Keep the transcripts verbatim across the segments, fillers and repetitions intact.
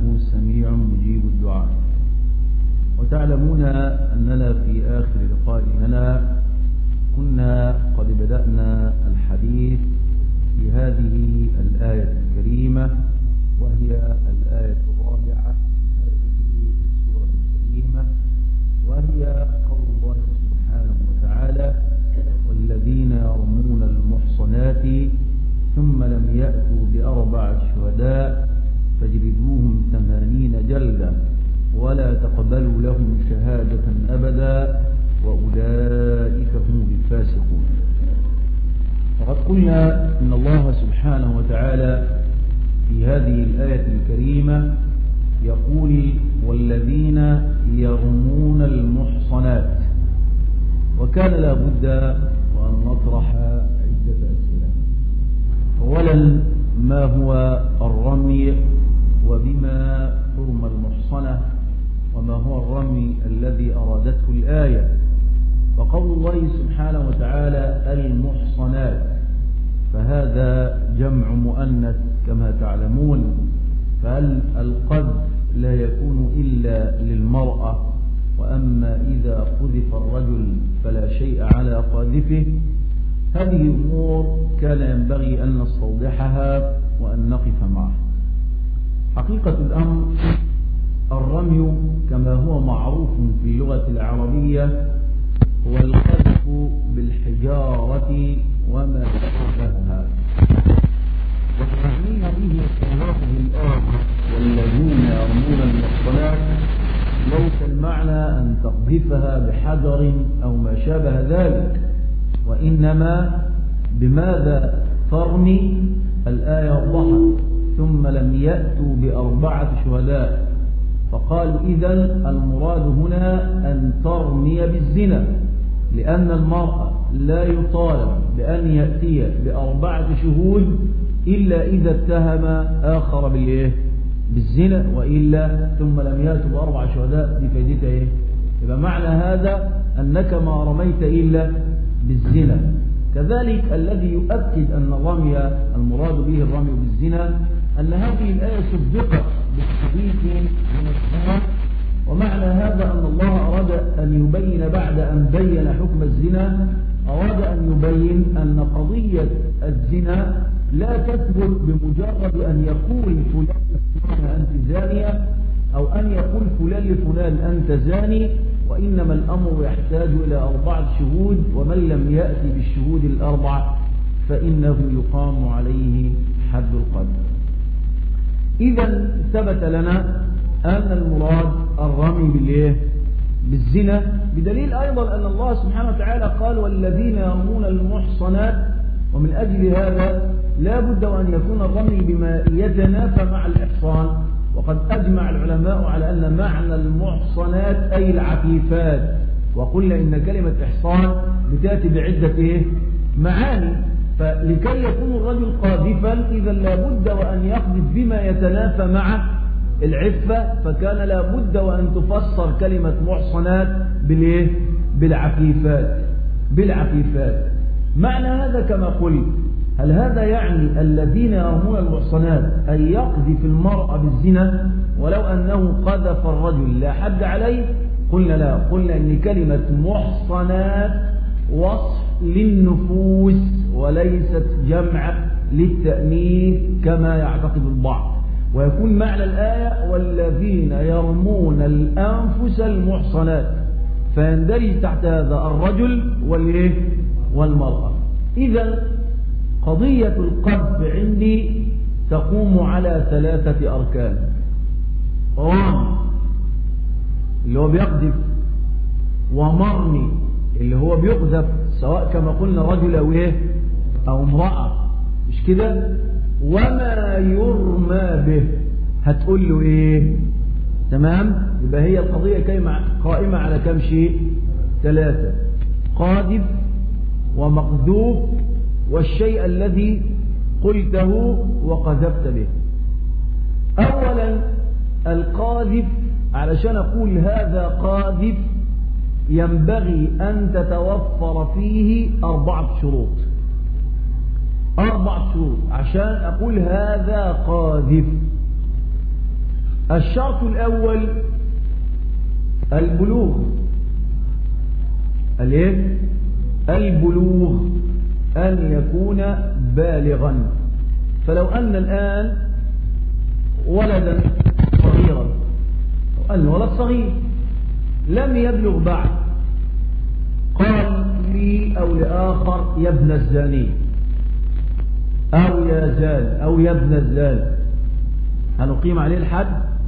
إنه سميع مجيب الدعاء. وتعلمون أننا في آخر لقاء لنا كنا قد بدأنا الحديث في هذه الآية الكريمة، وهي الآية الرابعة في هذه السورة الكريمة، وهي قول الله سبحانه وتعالى: والذين يرمون المحصنات ثم لم يأتوا بأربعة شهداء فاجلدوهم ثمانين جلدة ولا تقبلوا لهم شهادة أبدا وأولئك هم الفاسقون. وقد قلنا إن الله سبحانه وتعالى في هذه الآية الكريمة يقول: والذين يرمون المحصنات. وكان لا بد وأن نطرح عدة أسئلة. أولا، ما هو الرمي وبما ترمى المحصنة، وما هو الرمي الذي أرادته الآية؟ فقول الله سبحانه وتعالى المحصنات، فهذا جمع مؤنث كما تعلمون، فهل القذف لا يكون إلا للمرأة، وأما إذا قذف الرجل فلا شيء على قاذفه؟ هذه أمور كان ينبغي أن نستوضحها وأن نقف معها. حقيقة الأمر الرمي كما هو معروف في اللغة العربية هو القذف بالحجارة وما شابهها، والمعني به في هذه الآية والذين يرمون المحصنات ليس المعنى أن تقذفها بحجر أو ما شابه ذلك، وإنما بماذا ترمي؟ الآية وضحت: ثم لم يأتوا بأربعة شهداء. فقالوا إذن المراد هنا أن ترمي بالزنا، لأن المرأة لا يطالب بأن يأتي بأربعة شهود إلا إذا اتهم آخر بالإيه؟ بالزنا، وإلا ثم لم يأتوا بأربعة شهداء بفائدتها إيه؟ يبقى معنى هذا أنك ما رميت إلا بالزنا. كذلك الذي يؤكد أن الرمي المراد به الرمي بالزنا أن هذه الآية سبقت بالحديث من الزنا، ومعنى هذا أن الله أراد أن يبين بعد أن بين حكم الزنا، أراد أن يبين أن قضية الزنا لا تثبت بمجرد أن يقول فلان لفلان أنت زانية، أو أن يقول فلان لفلان أنت زاني، وإنما الأمر يحتاج إلى أربعة شهود، ومن لم يأتي بالشهود الأربعة فإنه يقام عليه حد القذف. إذا ثبت لنا أن المراد الرمي بالإيه؟ بالزنا، بدليل أيضا أن الله سبحانه وتعالى قال: والذين يرمون المحصنات. ومن أجل هذا لا بد وأن يكون الرمي بما يتنافى مع الإحصان. وقد أجمع العلماء على أن معنى المحصنات أي العفيفات، وقلنا إن كلمة إحصان بتأتي بعدة إيه؟ معاني. فلكي يكون الرجل قاذفا إذا لا بد وأن يقذف بما يتنافى مع العفة، فكان لا بد وأن تفسر كلمة محصنات بالإيه؟ بالعفيفات بالعفيفات. معنى هذا كما قلت، هل هذا يعني الذين يرمون المحصنات أن يقذف المرأة بالزنا ولو أنه قذف الرجل لا حد عليه؟ قلنا لا، قلنا إن كلمة محصنات وصف للنفوس وليست جمع للتأنيث كما يعتقد البعض، ويكون معنى الآية: والذين يرمون الأنفس المحصنات، فيندرج تحت هذا الرجل والإيه؟ والمرأة. إذا قضية القذف عندي تقوم على ثلاثة أركان: رمي اللي هو بيقذف، ومرمي اللي هو بيقذف سواء كما قلنا رجل أو إيه؟ أو امرأة، مش كده؟ وما يرمى به، هتقول له إيه؟ تمام؟ يبقى هي القضية قائمة على كم شيء؟ ثلاثة: قاذف ومقذوف والشيء الذي قلته وقذفت به. أولا القاذف، علشان أقول هذا قاذف ينبغي أن تتوفر فيه أربعة شروط. أربعة شروط عشان أقول هذا قاذف. الشرط الأول البلوغ. الايه؟ البلوغ، أن يكون بالغا. فلو أن الآن ولدا صغيرا، أو أن ولد صغير لم يبلغ بعد، قال لي أو لآخر يا ابن الزاني أو يا زال أو يا ابن الزال، هنقيم عليه الحد؟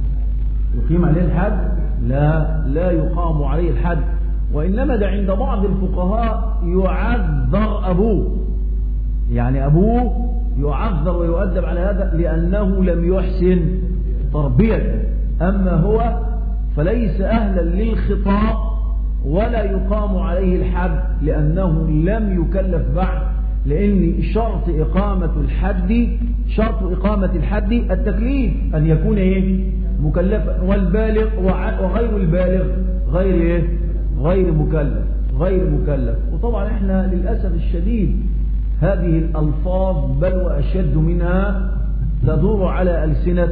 يقيم عليه الحد؟ لا، لا يقام عليه الحد، وإنما ده عند بعض الفقهاء يعذر أبوه، يعني أبوه يعذر ويؤدب على هذا لأنه لم يحسن تربيته، أما هو فليس أهلا للخطاب ولا يقام عليه الحد لأنه لم يكلف بعد، لأن شرط إقامة الحد شرط إقامة الحد التكليف، أن يكون إيه؟ مكلفا، والبالغ وغير البالغ غير إيه؟ غير مكلف غير مكلف. وطبعا إحنا للأسف الشديد هذه الألفاظ بل وأشد منها تدور على ألسنة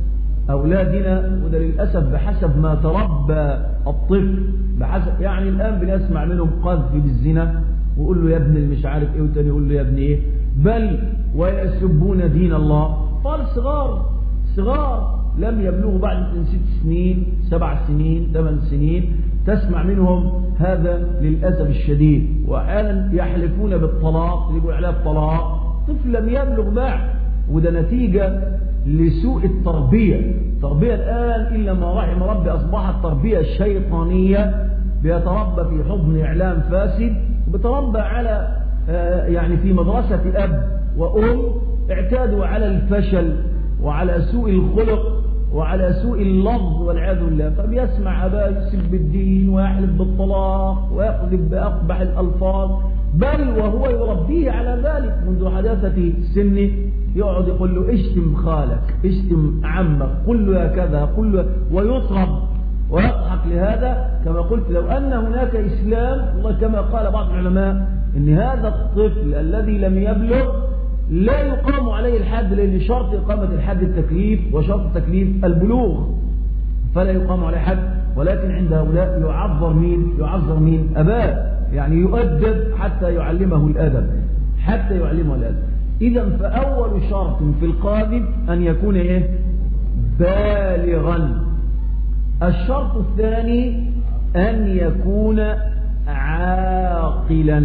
أولادنا، وده للأسف بحسب ما تربى الطفل، بحسب يعني الآن بنسمع منهم قذف بالزنا، ويقول له يا ابن المش عارف ايه، وتاني يقول له يا ابن ايه، بل ويسبون دين الله. طال صغار صغار لم يبلغوا بعد من ست سنين سبع سنين ثمان سنين تسمع منهم هذا للأسف الشديد، وأحيانا يحلفون بالطلاق، يقول عليها الطلاق، طفل لم يبلغ بعد، وده نتيجة لسوء التربية. التربية الآن إلا ما رحم ربي أصبحت تربية شيطانية، بيتربى في حضن إعلام فاسد، وبيتربى على يعني في مدرسة أب وأم اعتادوا على الفشل وعلى سوء الخلق وعلى سوء اللفظ والعياذ بالله، فبيسمع أباه يسب الدين ويحلف بالطلاق ويقذف بأقبح الألفاظ، بل وهو يربيه على ذلك منذ حداثة سنه، يقعد يقول له اشتم خالك، اشتم عمك، قل له يا كذا، قل له، ويطرب ويضحك لهذا. كما قلت لو أن هناك إسلام، والله كما قال بعض العلماء إن هذا الطفل الذي لم يبلغ لا يقام عليه الحد، لأن شرط إقامة الحد التكليف، وشرط التكليف البلوغ، فلا يقام عليه حد. ولكن عند هؤلاء يعذر مين؟ يعذر مين؟ أباه، يعني يؤدب حتى يعلمه الأدب، حتى يعلمه الأدب. إذا فأول شرط في القاذف أن يكون إيه؟ بالغا. الشرط الثاني أن يكون عاقلا.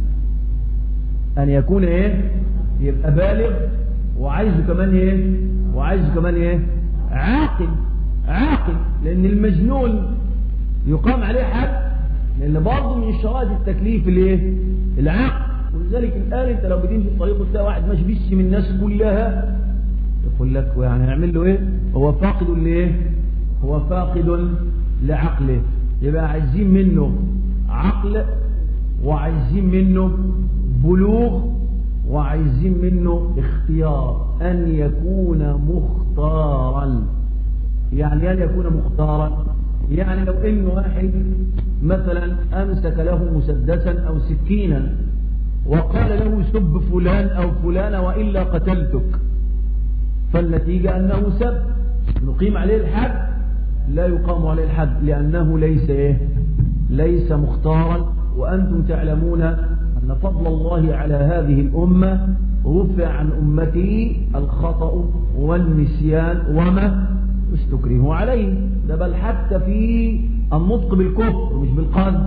أن يكون إيه؟ يبقى بالغ وعايزه كمان إيه؟ وعايزه كمان إيه؟ عاقل. عاقل، لأن المجنون يقام عليه حد، لأن برضه من شرائط التكليف الإيه؟ العقل. ولذلك الآن أنت لو بدين في الطريق وتلاقي واحد ماشي بيشتم الناس كلها، يقول لك يعني هيعمل له إيه؟ هو فاقد لإيه؟ هو فاقد لعقله. يبقى عايزين منه عقل، وعايزين منه بلوغ، وعايزين منه اختيار، أن يكون مختارا. يعني أن يكون مختارا يعني لو إنه واحد مثلا أمسك له مسدسا أو سكينا وقال له سب فلان أو فلانة وإلا قتلتك، فالنتيجة أنه سب، نقيم عليه الحد؟ لا يقام عليه الحد، لأنه ليس إيه؟ ليس مختارا. وأنتم تعلمون أن فضل الله على هذه الأمة رفع عن أمته الخطأ والنسيان وما استكرهوا عليه. ده بل حتى في النطق بالكفر مش بالقذف،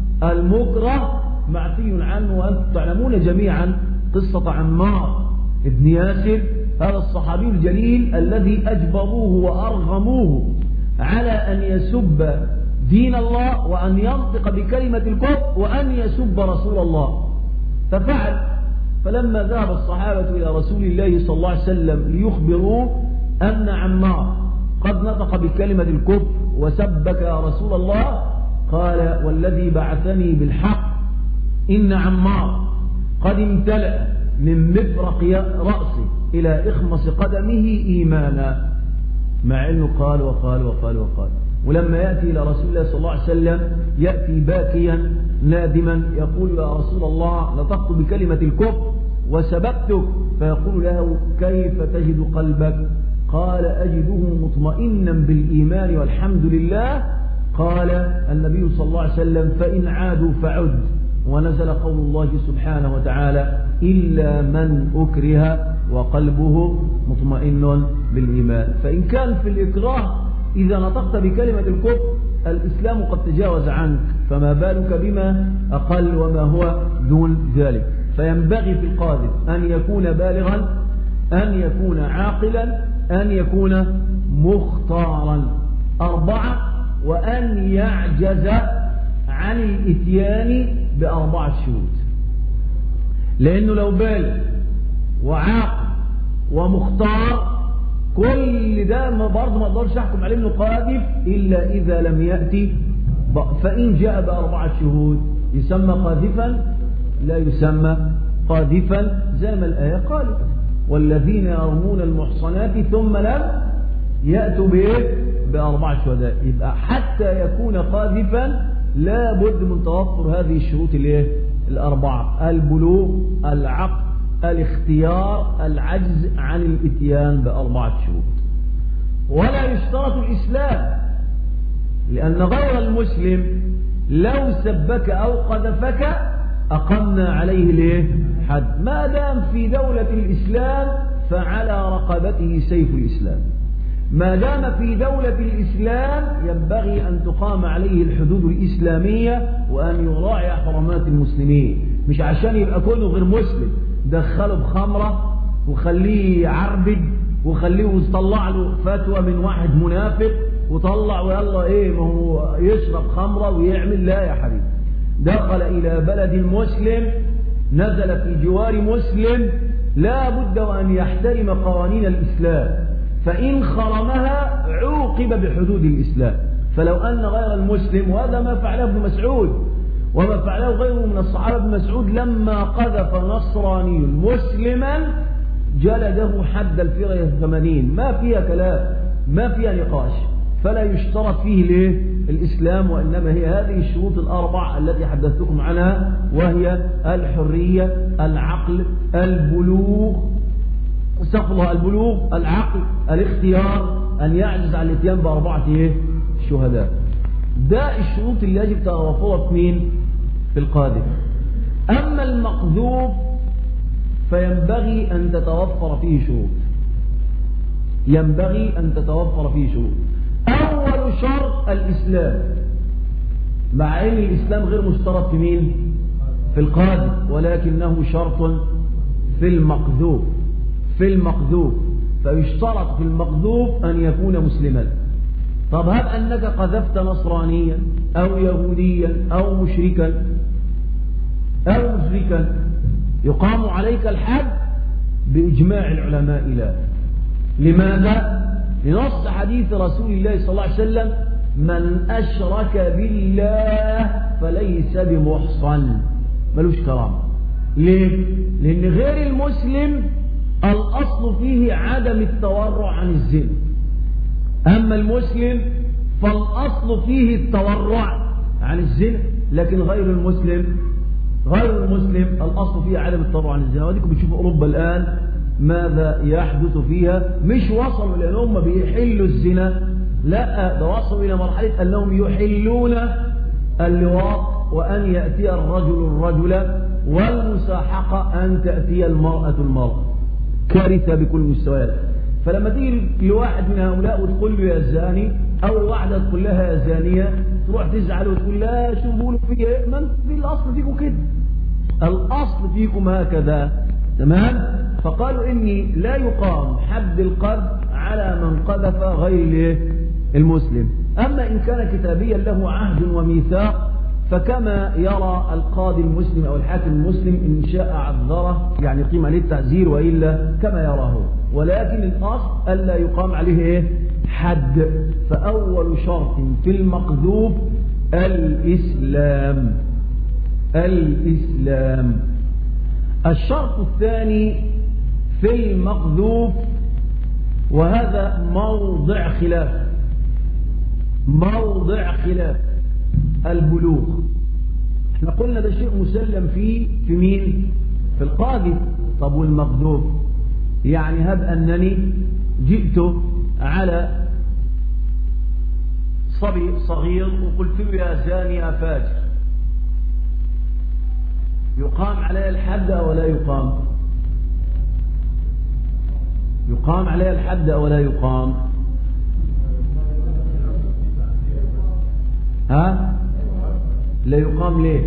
المكره معفي عنه. وأنتم تعلمون جميعا قصة عمار ابن ياسر، هذا الصحابي الجليل الذي أجبروه وأرغموه على أن يسب دين الله وأن ينطق بكلمة الكفر وأن يسب رسول الله، ففعل. فلما ذهب الصحابة إلى رسول الله صلى الله عليه وسلم ليخبروه أن عمار قد نطق بكلمة الكفر وسبك يا رسول الله، قال والذي بعثني بالحق إن عمار قد امتلأ من مفرق رأسه إلى إخمص قدمه إيمانا، مع أنه قال وقال وقال وقال. ولما يأتي إلى رسول الله صلى الله عليه وسلم يأتي باكيا نادما يقول يا رسول الله نطقت بكلمة الكفر وسببتك، فيقول له كيف تجد قلبك؟ قال أجده مطمئنا بالإيمان والحمد لله. قال النبي صلى الله عليه وسلم فإن عادوا فعد. ونزل قول الله سبحانه وتعالى إلا من أكره وقلبه مطمئن بالإيمان. فإن كان في الإكراه إذا نطقت بكلمة الكفر الإسلام قد تجاوز عنك، فما بالك بما أقل وما هو دون ذلك. فينبغي في القاذف أن يكون بالغا، أن يكون عاقلا، أن يكون مختارا. أربعة، وأن يعجز عن الإتيان بأربعة شهود. لأنه لو بالغ وعاقل ومختار كل ده برضه ما اقدرش احكم عليه انه قاذف الا اذا لم ياتي. فان جاء باربعه شهود يسمى قاذفا؟ لا يسمى قاذفا، زي ما الايه قالت والذين يرمون المحصنات ثم لم ياتوا بايه؟ باربعه شهداء. يبقى حتى يكون قاذفا لا بد من توفر هذه الشروط الايه؟ الاربعه: البلوغ، العقل، الاختيار، العجز عن الاتيان بأربعة شهود. ولا يشترط الإسلام، لأن غير المسلم لو سبك أو قذفك أقمنا عليه ليه؟ حد. ما دام في دولة الإسلام فعلى رقبته سيف الإسلام. ما دام في دولة الإسلام ينبغي أن تقام عليه الحدود الإسلامية وأن يراعي حرمات المسلمين، مش عشان يبقى كونه غير مسلم دخله بخمرة وخليه يعربد وخليه يطلع له فتوى من واحد منافق وطلع ويلا ايه ما هو يشرب خمرة ويعمل. لا يا حبيبي، دخل الى بلد المسلم، نزل في جوار مسلم، لا بد وان يحترم قوانين الاسلام، فان خرمها عوقب بحدود الاسلام. فلو ان غير المسلم، وهذا ما فعله ابن مسعود وما فعله غيره من الصحابة، ابن مسعود لما قذف نصراني مسلما جلده حد الفرية الثمانين، ما فيها كلام، ما فيها نقاش. فلا يشترط فيه ليه؟ الإسلام، وإنما هي هذه الشروط الأربع التي حدثتكم عنها، وهي الحرية، العقل، البلوغ، استغفر البلوغ، العقل، الاختيار، أن يعجز عن الاتيان بأربعة إيه؟ شهداء. ده الشروط اللي يجب توفرها في مين؟ في القاذف. أما المقذوف فينبغي أن تتوفر فيه شروط، ينبغي أن تتوفر فيه شروط. أول شرط الإسلام، مع أن الإسلام غير مشترط في مين؟ في القاذف، ولكنه شرط في المقذوف. في المقذوف فيشترط في المقذوف أن يكون مسلما. طب هل أنك قذفت نصرانيا أو يهوديا أو مشركا أو مشركا يقام عليك الحد بإجماع العلماء. لا. لماذا؟ لنص حديث رسول الله صلى الله عليه وسلم: من أشرك بالله فليس بمحصن، ملوش كرامة. ليه؟ لأن غير المسلم الأصل فيه عدم التورع عن الزنا، أما المسلم فالأصل فيه التورع عن الزنا. لكن غير المسلم غير المسلم الأصل فيه عدم التورع عن الزنا. وديكم بتشوفوا أوروبا الآن ماذا يحدث فيها. مش وصلوا لأنهم بيحلوا الزنا، لا، ده وصلوا إلى مرحلة أنهم يحلون اللواط، وأن يأتي الرجل الرجل، والمساحقة أن تأتي المرأة المرأة. كارثة بكل مستويات. فلما تيجي لواحد من هؤلاء وتقول له يا زاني، أو واحدة تقول لها يا زانية، تروح تزعل وتقول لا شو بقولوا فيه ايه؟ ما في الأصل فيكم كده، الأصل فيكم هكذا، تمام؟ فقالوا إني لا يقام حد القذف على من قذف غير المسلم. أما إن كان كتابيا له عهد وميثاق فكما يرى القاضي المسلم أو الحاكم المسلم، إن شاء عذره يعني قيم عليه التعزير، وإلا كما يراه. ولكن الأصل ألا يقام عليه إيه؟ حد. فأول شرط في المقذوف الإسلام. الإسلام. الشرط الثاني في المقذوف، وهذا موضع خلاف، موضع خلاف، البلوغ. احنا قلنا ده شيء مسلم فيه في مين؟ في القاذف. طب والمقذوف؟ يعني هب أنني جئت على صبي صغير وقلت له يا زاني يا فاجر، يقام عليه الحد أو لا يقام؟ يقام عليه الحد أو لا يقام؟ ها؟ لا يقام ليه؟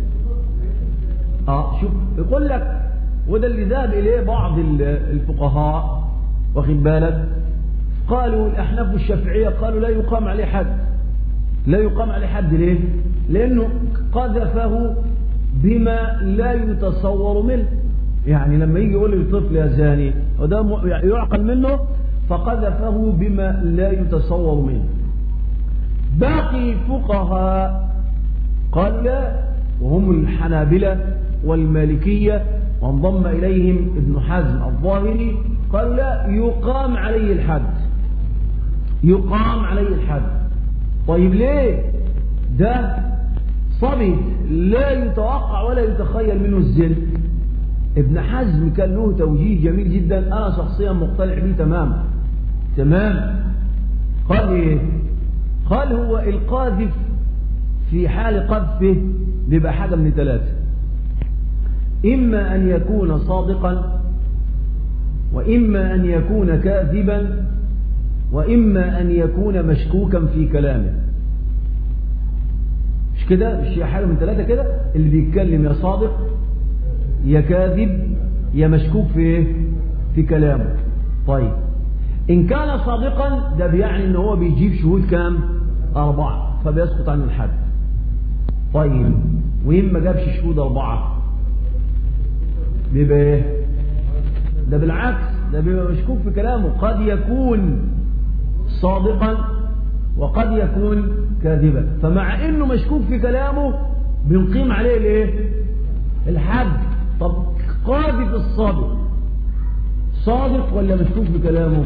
اه شوف يقول لك، وده اللي ذهب إليه بعض الفقهاء، واخد بالك، قالوا الأحناف والشافعية قالوا لا يقام عليه حد. لا يقام عليه حد ليه؟ لأنه قذفه بما لا يتصور منه. يعني لما يجي يقول للطفل يا زاني وده يعقل منه، فقذفه بما لا يتصور منه. باقي الفقهاء قال لا، وهم الحنابلة والمالكية، وانضم إليهم ابن حزم الظاهري، قال لا يقام عليه الحد. يقام عليه الحد. طيب ليه؟ ده صبي لا يتوقع ولا يتخيل منه الزنا. ابن حزم كان له توجيه جميل جدا، أنا شخصيا مقتنع به تماما تمام. قال إيه؟ قال هو القاذف في حال قذفه بيبقى حاجة من ثلاثة: إما أن يكون صادقا، وإما أن يكون كاذبا، وإما أن يكون مشكوكا في كلامه. مش كده؟ مش هي حاجة من ثلاثة كده؟ اللي بيتكلم يا صادق يا كاذب يا مشكوك في إيه؟ في كلامه. طيب إن كان صادقا ده بيعني إن هو بيجيب شهود كام؟ أربعة، فبيسقط عن الحد. طيب وإن ما جابش شهود أربعة بيبقى إيه؟ ده بالعكس، ده بيبقى مشكوك في كلامه. قد يكون صادقا وقد يكون كاذبا، فمع إنه مشكوك في كلامه بنقيم عليه الإيه؟ الحد. طب قاذف الصادق صادق ولا مشكوك في كلامه؟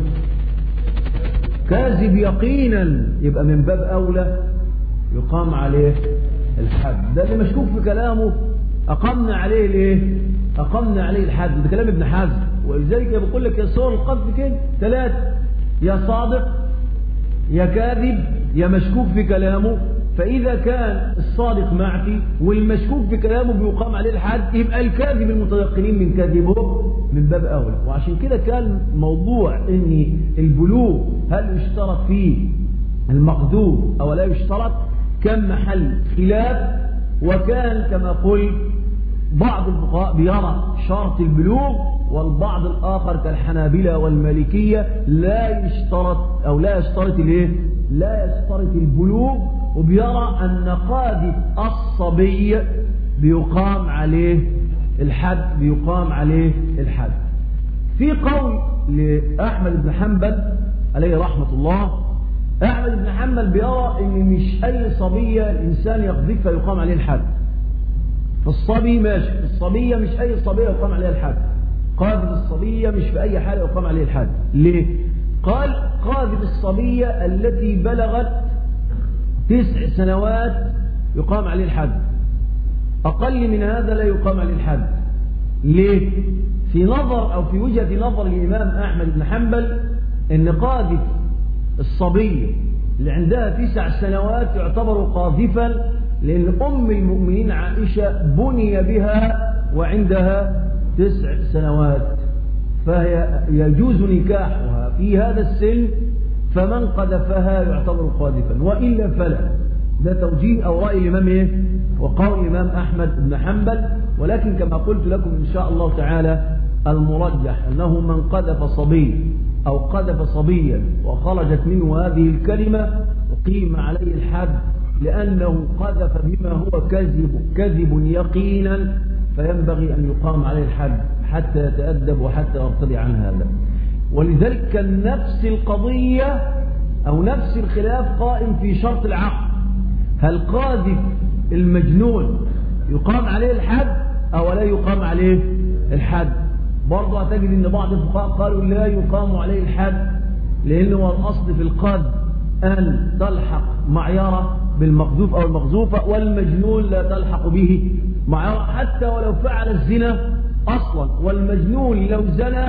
كاذب يقينا، يبقى من باب أولى يقام عليه الحد. ده اللي مشكوك في كلامه أقمنا عليه الايه؟ أقمنا عليه الحد. ده كلام ابن حزم. ولذلك بقول لك يا صور القذف كده ثلاثة: يا صادق يا كاذب يا مشكوك في كلامه. فإذا كان الصادق معفي والمشكوك في كلامه بيقام عليه الحد، يبقى الكاذب المتيقنين من كذبه من باب أولى. وعشان كده كان موضوع إن البلوغ هل يشترط فيه المقذوف أو لا يشترط كان محل خلاف. وكان كما قلت بعض الفقهاء بيرى شرط البلوغ، والبعض الآخر كالحنابلة والمالكية لا يشترط أو لا يشترط الايه؟ لا يشترط البلوغ، وبيرى أن قاذف الصبي بيقام عليه الحد بيقام عليه الحد. في قول لأحمد بن حنبل عليه رحمة الله، أحمد بن حنبل بيرى أن مش أي صبية الإنسان يقذفها يقام عليه الحد. فالصبي ماشي، الصبية مش أي صبية يقام عليها الحد. قاذف الصبية مش في أي حالة يقام عليه الحد. ليه؟ قال قاذف الصبية التي بلغت تسع سنوات يقام عليه الحد، أقل من هذا لا يقام عليه الحد. ليه؟ في نظر أو في وجهة نظر الإمام أحمد بن حنبل أن قاذف الصبي اللي عندها تسع سنوات يعتبر قاذفا، لأن أم المؤمنين عائشة بني بها وعندها تسع سنوات، فهي يجوز نكاحها في هذا السن، فمن قذفها يعتبر قاذفا، وإلا فلا. ده توجيه أو رأي الإمام إيه؟ وقول الإمام أحمد بن حنبل. ولكن كما قلت لكم إن شاء الله تعالى المرجح أنه من قذف صبي أو قذف صبيا وخرجت منه هذه الكلمة أقيم عليه الحد، لأنه قذف بما هو كذب كذب يقينا، فينبغي أن يقام عليه الحد حتى يتأدب وحتى يرتضي عن هذا. ولذلك كان نفس القضية أو نفس الخلاف قائم في شرط العقل: هل قاذف المجنون يقام عليه الحد أو لا يقام عليه الحد؟ برضه هتجد أن بعض الفقهاء قالوا لا يقام عليه الحد، لأنه الأصل في القذف أن تلحق معيرة بالمقذوف أو المقذوفة، والمجنون لا تلحق به معيرة حتى ولو فعل الزنا أصلا. والمجنون لو زنى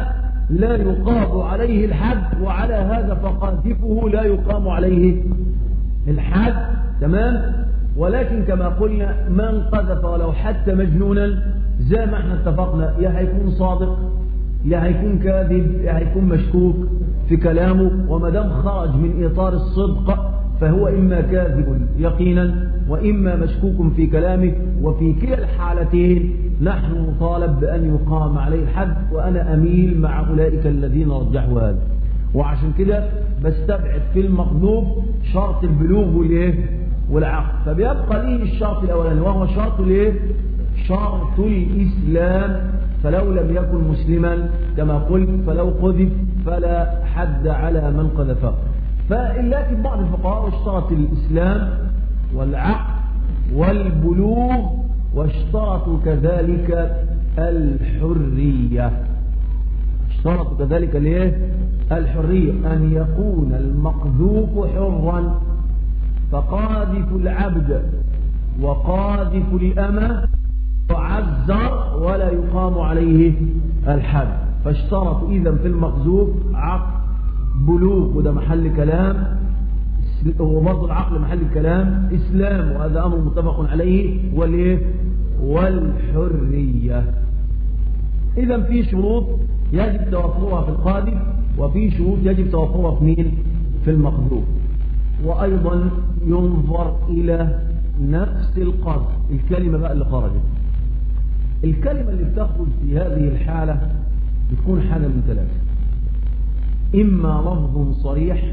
لا يقام عليه الحد، وعلى هذا فقاذفه لا يقام عليه الحد. تمام. ولكن كما قلنا من قذف ولو حتى مجنونا زي ما احنا اتفقنا يا هيكون صادق يا هيكون كاذب يا هيكون مشكوك في كلامه، وما دام خرج من إطار الصدق فهو إما كاذب يقينا وإما مشكوك في كلامه، وفي كلا الحالتين نحن نطالب بأن يقام عليه الحد، وأنا أميل مع أولئك الذين رجحوا هذا. وعشان كده بستبعد في المقذوف شرط البلوغ والإيه والعقل، فبيبقى ليه الشرط الأولاني وهو شرط الإيه شرط الإسلام، فلو لم يكن مسلما كما قلت فلو قذف فلا حد على من قذفه. فلكن بعض الفقهاء اشترط الإسلام والعقل والبلوغ، واشترطوا كذلك الحرية. اشترطوا كذلك الايه الحرية، أن يكون المقذوف حرا، فقاذف العبد وقاذف الأمة يعذر ولا يقام عليه الحد. فاشترطوا إذن في المقذوف عقل بلوغ، وده محل كلام، وبرضه العقل محل الكلام إسلام، وهذا أمر متفق عليه، والإيه والحرية. إذن في شروط يجب توفرها في القاذف، وفي شروط يجب توفرها في مين؟ في المقذوف. وأيضا ينظر إلى نفس القذف، الكلمة بقى اللي خرجت، الكلمة اللي بتخرج في هذه الحالة بتكون حالة من ثلاثة: إما لفظ صريح،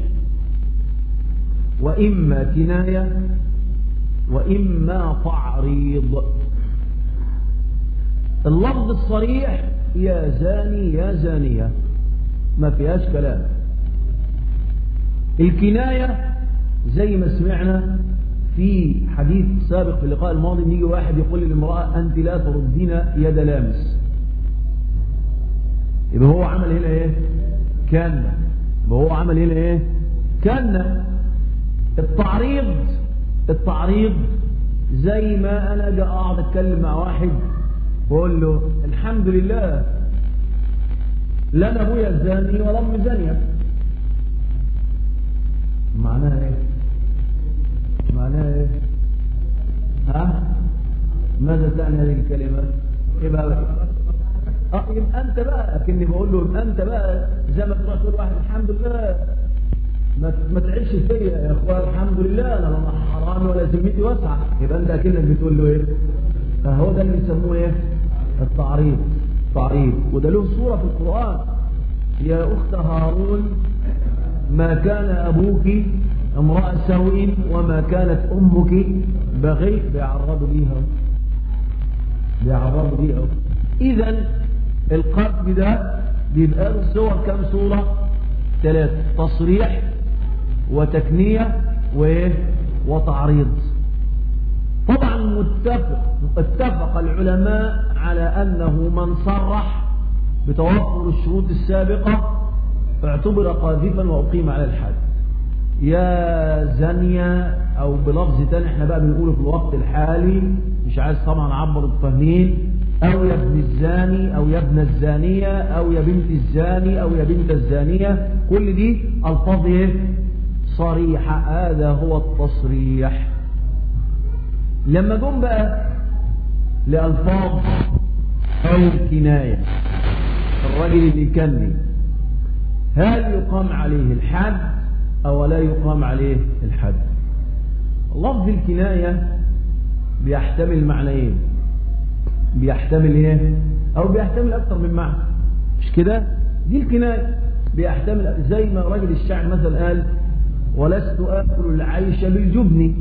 وإما كناية، وإما تعريض. اللفظ الصريح يا زاني يا زانية ما فيهاش كلام. الكناية زي ما سمعنا في حديث سابق في اللقاء الماضي، يجي واحد يقول للمرأة أنت لا تردين يد لامس، يبقى هو عمل هنا ايه؟ كان يبقى هو عمل هنا ايه؟ كان. التعريض التعريض زي ما انا اجي اقعد اتكلم مع واحد واقول له الحمد لله لا انا ابويا زاني ولا امي زانيه. معناها ايه؟ معناها ايه؟ ها؟ ماذا تعني هذه الكلمه؟ يبقى اه يبقى انت بقى، لكني بقول له يبقى انت بقى زي ما تروح تقول واحد الحمد لله ما ما تعيش فيا يا اخوان، الحمد لله انا لا حرام ولا ذمتي واسعه، يبقى انت اكنك بتقول له ايه؟ فهو ده اللي بيسموه ايه؟ التعريض. تعريض، وده له صوره في القران: يا اخت هارون ما كان ابوك امرأ سوء وما كانت امك بغي، بيعرضوا بيها بيعرضوا بيها. اذا القذف ده بيبقى له صور، كم صوره؟ ثلاثه: تصريح وتكنية وتعريض. طبعا متفق اتفق العلماء على أنه من صرح بتوفر الشروط السابقة اعتبر قاذفا وأقيم على الحد. يا زانية، أو بلفظ تاني احنا بقى بنقوله في الوقت الحالي، مش عايز طبعا عبر الفاهمين، أو يا ابن الزاني أو يا ابن الزانية أو يا بنت الزاني أو يا بنت الزانية، كل دي ألفاظ ايه؟ صريحة. هذا هو التصريح. لما جم بقى لألفاظ أو الكناية، الرجل اللي يكني هل يقام عليه الحد أو لا يقام عليه الحد؟ لفظ الكناية بيحتمل معنيين، بيحتمل ايه؟ أو بيحتمل أكثر من معنى، مش كده؟ دي الكناية بيحتمل، زي ما رجل الشاعر مثلا قال: ولست آكل العيش بالجبن.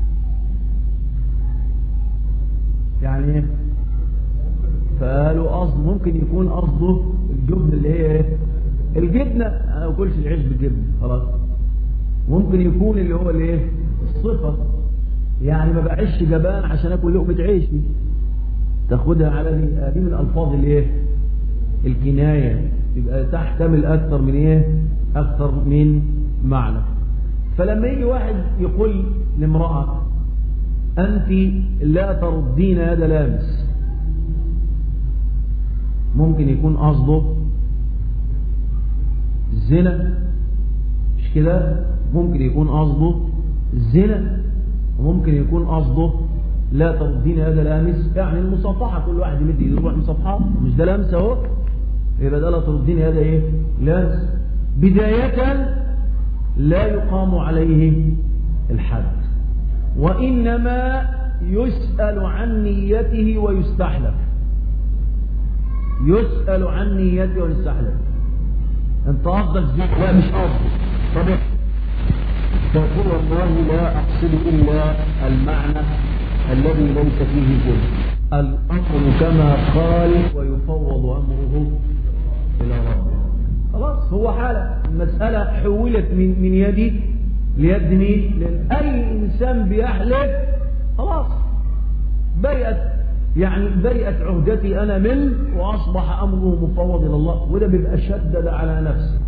يعني ايه؟ فقالوا قصد ممكن يكون قصده الجبن اللي هي ايه؟ الجبنة، انا ما باكلش العيش بالجبن خلاص. ممكن يكون اللي هو الايه؟ الصفة، يعني ما بعيش جبان عشان اكل لقمة عيش دي، تاخدها على دي, دي من الفاظ الايه؟ الكناية، يبقى تحتمل اكثر من ايه؟ اكثر من معنى. فلما يجي واحد يقول لامرأة أنت لا تردين يد لامس، ممكن يكون قصده الزنا، مش كده؟ ممكن يكون قصده الزنا، وممكن يكون قصده لا تردين هذا لامس، يعني المصافحة، كل واحد يمد ايده يروح مصافحة، مش ده لامس اهو، يبقى ده لا تردين هذا ايه؟ لامس. بداية لا يقام عليه الحد، وإنما يسأل عن نيته ويستحلف. يسأل عن نيته ويستحلف. انت قصدك زي؟ لا مش قصدي. طب تقول والله لا أقصد إلا المعنى الذي ليس فيه جزء. الأمر كما قال ويفوض أمره إلى ربه. خلاص، هو حالة المسألة حولت من من يدي ليد مين؟ لأن أي إنسان بيحلف خلاص برئت، يعني برئت عهدتي أنا منه وأصبح أمره مفوض إلى الله، وده بيبقى شدد على نفسه،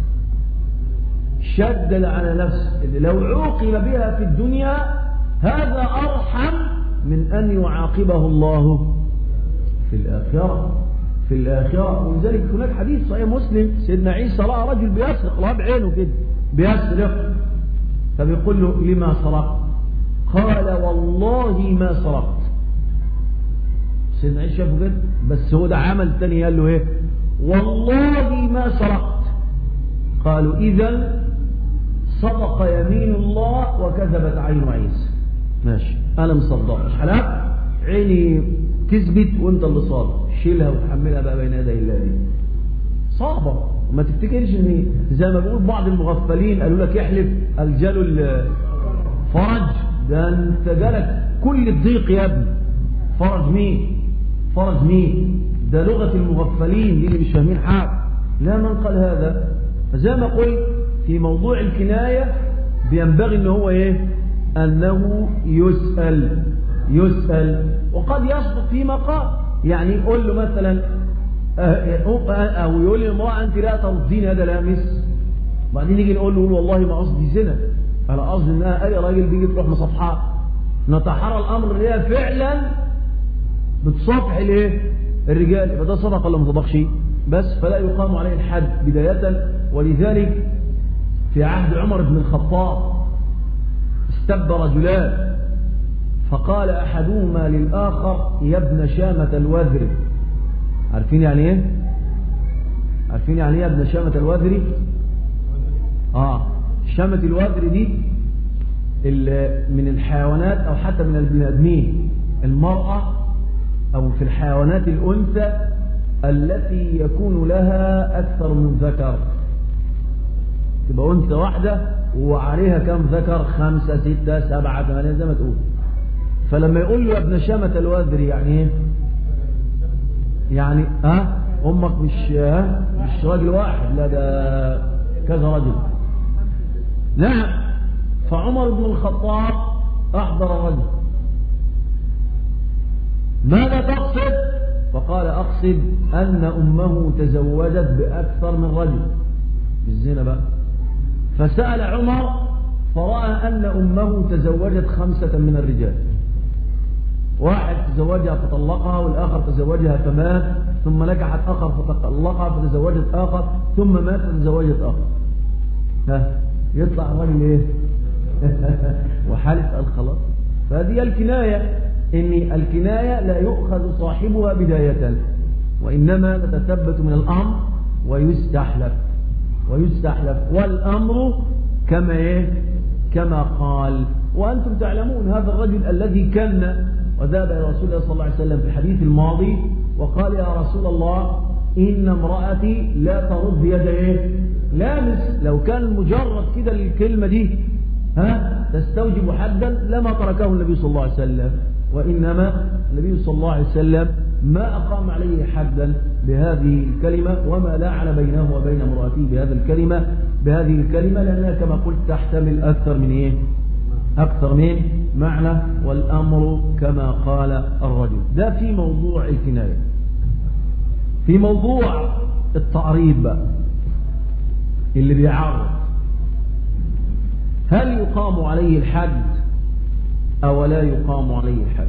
شدد على نفسه. اللي لو عوقب بها في الدنيا هذا أرحم من أن يعاقبه الله في الآخرة. في الآخرة. ولذلك هناك حديث صحيح مسلم، سيدنا عيسى رأى رجل بيسرق، رأى بعينه كده بيسرق، فبيقول له لما سرقت؟ قال والله ما سرقت. سيدنا عيسى شافه كده، بس هو ده عمل تاني قال له ايه؟ والله ما سرقت. قالوا إذن صدق يمين الله وكذبت عين عيسى. ماشي، أنا مصدق، مش حلال عيني كذبت وانت اللي صادق، شيلها وتحملها بقى بين يدي الله. دي صعبة، ما تفتكرش ان زي ما بيقول بعض المغفلين قالوا لك يحلف الجلو الفرج، ده انت جالك كل الضيق يا ابني. فرج مين؟ فرج مين؟ ده لغة المغفلين دي اللي مش فاهمين حاجة. لا، من قال هذا؟ فزي ما قلت في موضوع الكناية بينبغي ان هو ايه؟ انه يسأل يسأل وقد يصدق فيما قال. يعني يقول له مثلا او يقول للمرأة انت لا ترضين هذا لامس، بعدين يجي نقول له والله ما قصدي زنا، انا قصدي انها اي راجل بيجي تروح مصافحه، نتحرى الامر ان هي فعلا بتصافح الايه؟ الرجال، يبقى ده صدق ولا ما صدقش؟ بس فلا يقام عليه الحد بداية. ولذلك في عهد عمر بن الخطاب استب رجلان، فقال احدهما للاخر يا ابن شامة الوذر. عارفين يعني ايه؟ عارفين يعني ايه يا ابن شامة الوذر؟ اه شامة الوذر دي من الحيوانات او حتى من البني ادمين، المرأة او في الحيوانات الانثى التي يكون لها اكثر من ذكر. تبقى انثى واحدة وعليها كم ذكر؟ خمسة ستة سبعة ثمانية زي ما تقول. فلما يقول له يا ابن شامة الوذر يعني ايه؟ يعني ها أه؟ امك مش ها مش راجل واحد، لا ده كذا رجل. نعم. فعمر بن الخطاب احضر الرجل، ماذا تقصد؟ فقال اقصد ان امه تزوجت باكثر من رجل، بالزنا بقى. فسأل عمر فرأى ان امه تزوجت خمسة من الرجال، واحد تزوجها فطلقها، والآخر تزوجها فمات، ثم نكحت آخر فطلقها فتزوجت آخر، ثم مات فتزوجت آخر. ها يطلع الراجل ايه؟ وحالف قال خلاص. فهذه الكناية، ان الكناية لا يؤخذ صاحبها بداية، وإنما تتثبت من الأمر ويستحلف ويستحلف والأمر كما ايه؟ كما قال. وأنتم تعلمون هذا الرجل الذي كان وذهب إلى رسول الله صلى الله عليه وسلم في الحديث الماضي وقال يا رسول الله إن امرأتي لا ترد يد ايه؟ لامس. لو كان مجرد كده الكلمة دي ها تستوجب حدا لما تركه النبي صلى الله عليه وسلم، وإنما النبي صلى الله عليه وسلم ما أقام عليه حدا بهذه الكلمة، وما لاعن بينه وبين امرأته بهذه الكلمة بهذه الكلمة لأنها كما قلت تحتمل أكثر من إيه؟ أكثر من معنى. والأمر كما قال الرجل. ده في موضوع الكناية. في موضوع التعريض بقى اللي بيعرض، هل يقام عليه الحد أو لا يقام عليه الحد؟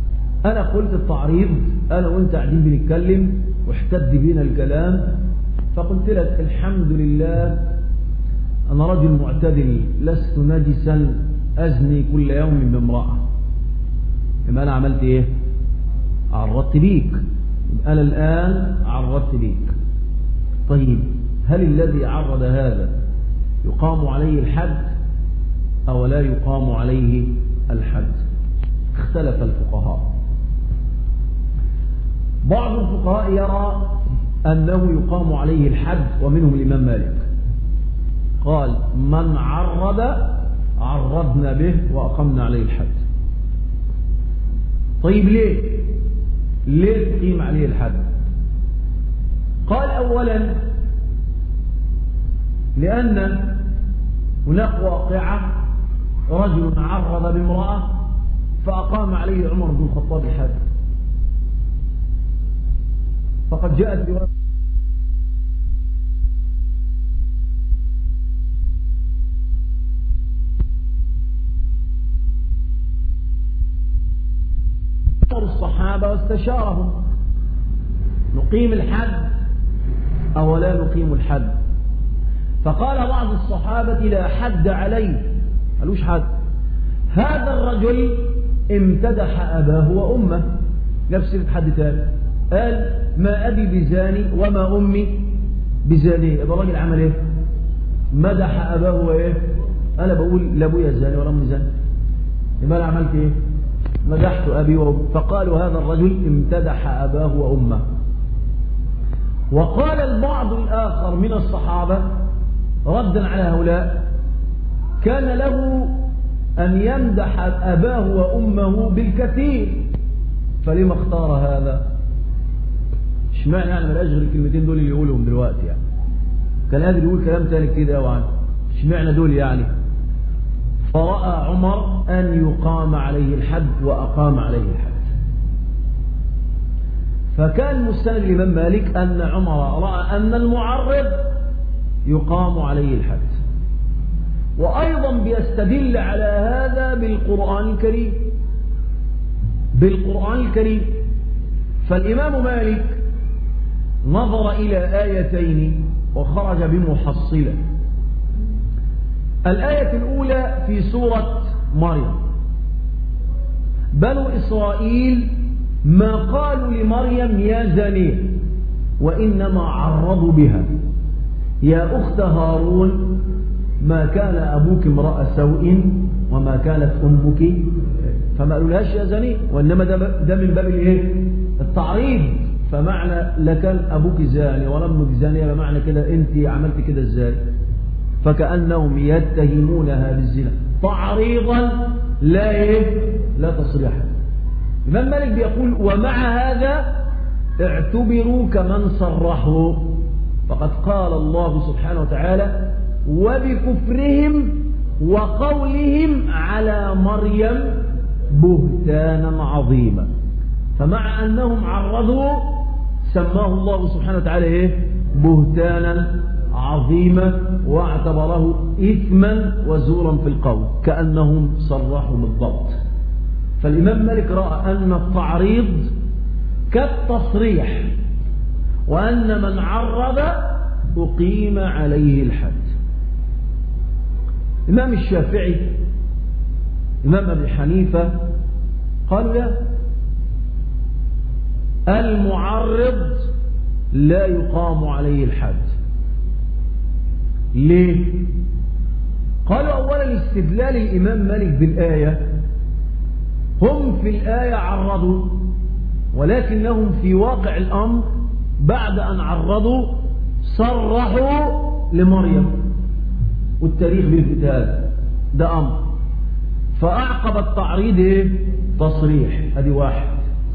أنا قلت التعريض، أنا وأنت قاعدين بنتكلم واحتد بينا الكلام، فقلت لك الحمد لله أنا رجل معتدل، لست نجسا أزني كل يوم بامرأة. يبقى أنا عملت إيه؟ عرضت بيك. يبقى أنا الآن عرضت بيك. طيب هل الذي عرض هذا يقام عليه الحد أو لا يقام عليه الحد؟ اختلف الفقهاء. بعض الفقهاء يرى أنه يقام عليه الحد، ومنهم الإمام مالك قال من عرض عرضنا به وأقمنا عليه الحد. طيب ليه؟ ليه تقيم عليه الحد؟ قال أولا لأن هناك واقعة رجل عرض بامرأة فأقام عليه عمر بن الخطاب الحد، فقد جاءت رواية الصحابة واستشارهم نقيم الحد أو لا نقيم الحد؟ فقال بعض الصحابة لا حد عليه، قالوش حد. هذا الرجل امتدح أباه وأمه، نفس الحد تاني، قال ما أبي بزاني وما أمي بزاني. يبقى الراجل عمل إيه؟ مدح أباه وإيه؟ أنا بقول لأبويا زاني ولا أمي زاني. يبقى أنا عملت إيه؟ مدحت أبي وأمي. فقالوا هذا الرجل امتدح أباه وأمه. وقال البعض الآخر من الصحابة ردا على هؤلاء كان له أن يمدح أباه وأمه بالكثير، فلما اختار هذا؟ اشمعنى يعني ملاش غير الكلمتين دول اللي يقولهم دلوقتي؟ يعني كان قادر يقول كلام تاني كتير قوي عنه، اشمعنى دول يعني؟ فرأى عمر أن يقام عليه الحد وأقام عليه الحد. فكان مستند الإمام مالك أن عمر رأى أن المعرض يقام عليه الحد، وأيضا بيستدل على هذا بالقرآن الكريم بالقرآن الكريم فالإمام مالك نظر إلى آيتين وخرج بمحصلة. الآية الأولى في سورة مريم: بنو إسرائيل ما قالوا لمريم يا زانية وإنما عرضوا بها، يا أخت هارون ما كان أبوك امرأ سوء وما كانت أمك، فما قالولهاش يا زانية، وإنما ده من باب الايه؟ التعريض. فمعنى لا كان أبوك زاني ولا أمك زانية، بمعنى كده أنت عملت كده إزاي؟ فكأنهم يتهمونها بالزنا تعريضا لا إيه؟ لا تصريحا. الإمام مالك بيقول ومع هذا اعتبروا كمن صرحوا، فقد قال الله سبحانه وتعالى وبكفرهم وقولهم على مريم بهتانا عظيما. فمع أنهم عرضوا سماه الله سبحانه وتعالى إيه؟ بهتانا عظيما، واعتبره إثما وزورا في القول، كأنهم صرحوا بالضبط. فالإمام مالك رأى أن التعريض كالتصريح، وأن من عرض أقيم عليه الحد. إمام الشافعي إمام أبي حنيفة قالوا لا، المعرض لا يقام عليه الحد. ليه؟ قالوا أولا استدلال الإمام مالك بالآية، هم في الآية عرضوا، ولكنهم في واقع الأمر بعد أن عرضوا صرحوا لمريم، والتاريخ بيثبت هذا، ده أمر. فأعقب التعريض إيه؟ تصريح. هذه واحد.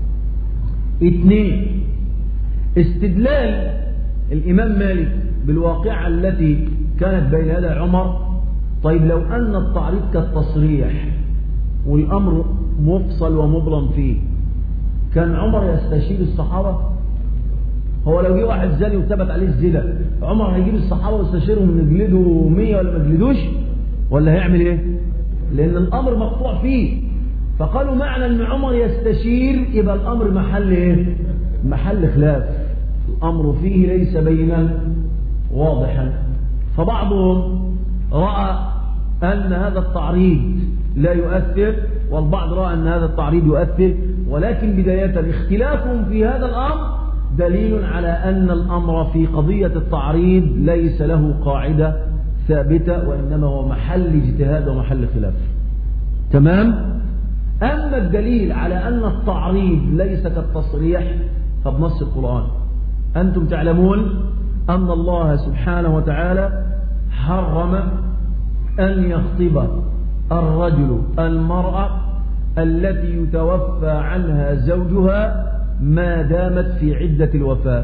اثنين، استدلال الإمام مالك بالواقعة التي كانت بين يدي عمر. طيب لو أن التعريض كالتصريح والأمر مفصل ومظلم فيه، كان عمر يستشير الصحابة؟ هو لو جه واحد زاني وثبت عليه الزنا، عمر هيجيب الصحابة ويستشيرهم نجلده مية ولا ما نجلدوش؟ ولا هيعمل ايه؟ لأن الأمر مقطوع فيه. فقالوا معنى أن عمر يستشير يبقى الأمر محل ايه؟ محل خلاف. الأمر فيه ليس بينا واضحا. فبعضهم رأى أن هذا التعريض لا يؤثر، والبعض رأى أن هذا التعريض يؤثر، ولكن بداية اختلافهم في هذا الأمر دليل على أن الأمر في قضية التعريض ليس له قاعدة ثابتة، وإنما هو محل اجتهاد ومحل خلاف. تمام؟ أما الدليل على أن التعريض ليس كالتصريح فبنص القرآن. أنتم تعلمون أن الله سبحانه وتعالى حرم أن يخطب الرجل المرأة التي يتوفى عنها زوجها ما دامت في عدة الوفاة،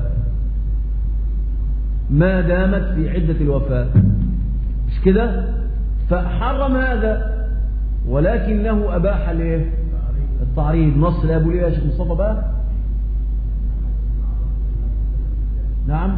ما دامت في عدة الوفاة، مش كده؟ فحرم هذا، ولكنه أباح ليه التعريض. نص لأبو ليه يا شيخ مصطفى بقى؟ نعم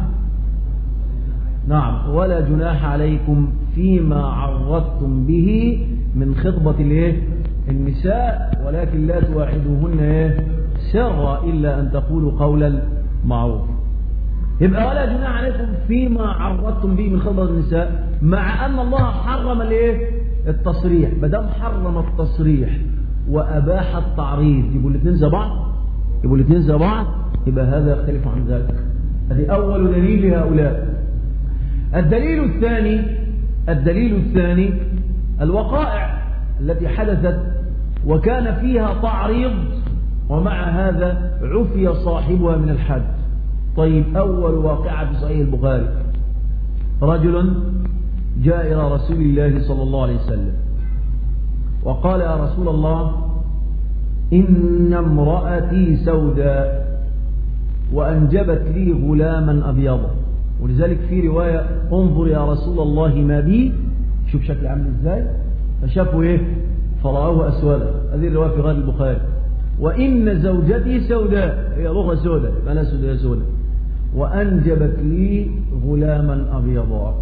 نعم ولا جناح عليكم فيما عرضتم به من خطبة الايه النساء، ولكن لا تواعدوهن ايه سرا إلا أن تقولوا قولا معروفا. يبقى ولا جناح عليكم فيما عرضتم به من خطبة النساء، مع أن الله حرم الايه التصريح. بدم حرم التصريح وأباح التعريض، يبقوا الاثنين زي بعض، يبقوا الاثنين زي بعض، يبقى هذا يختلف عن ذلك. هذه أول دليل لهؤلاء. الدليل الثاني الدليل الثاني الوقائع التي حدثت وكان فيها تعريض، ومع هذا عفي صاحبها من الحد. طيب، أول واقعة في صحيح البخاري، رجل جاء إلى رسول الله صلى الله عليه وسلم وقال: يا رسول الله، إن امرأتي سوداء وأنجبت لي غلاما أبيضا. ولذلك في رواية: انظر يا رسول الله ما بي، شوف شكل عامل ازاي، فشافوا ايه؟ فرآه أسودا. هذه الرواية في غير البخاري. وإن زوجتي سوداء، هي لغة سوداء، أنا سوداء سوداء، وأنجبت لي غلاما أبيضا.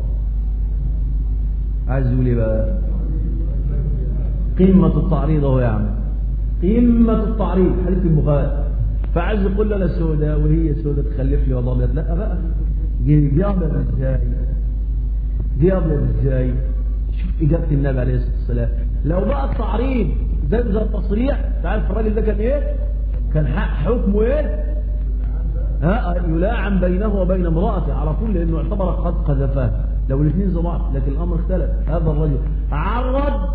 عايز يقول ايه بقى؟ قمة التعريض اهو يا عم، قمة التعريض، حديث البخاري. فعايز يقول انا سوداء وهي سوداء تخلف لي والله ابيض. لا بقى، دي ابيض ازاي؟ دي ابيض ازاي؟ شوف اجابه النبي عليه الصلاه والسلام. لو بقى التعريض ده زي التصريح، تعرف الراجل ده كان ايه؟ كان حكمه ايه؟ ها، يلاعن بينه وبين امراته على طول، لانه يعتبر قد قذفاه لو الاثنين زي بعض. لكن الامر اختلف، هذا الرجل عرض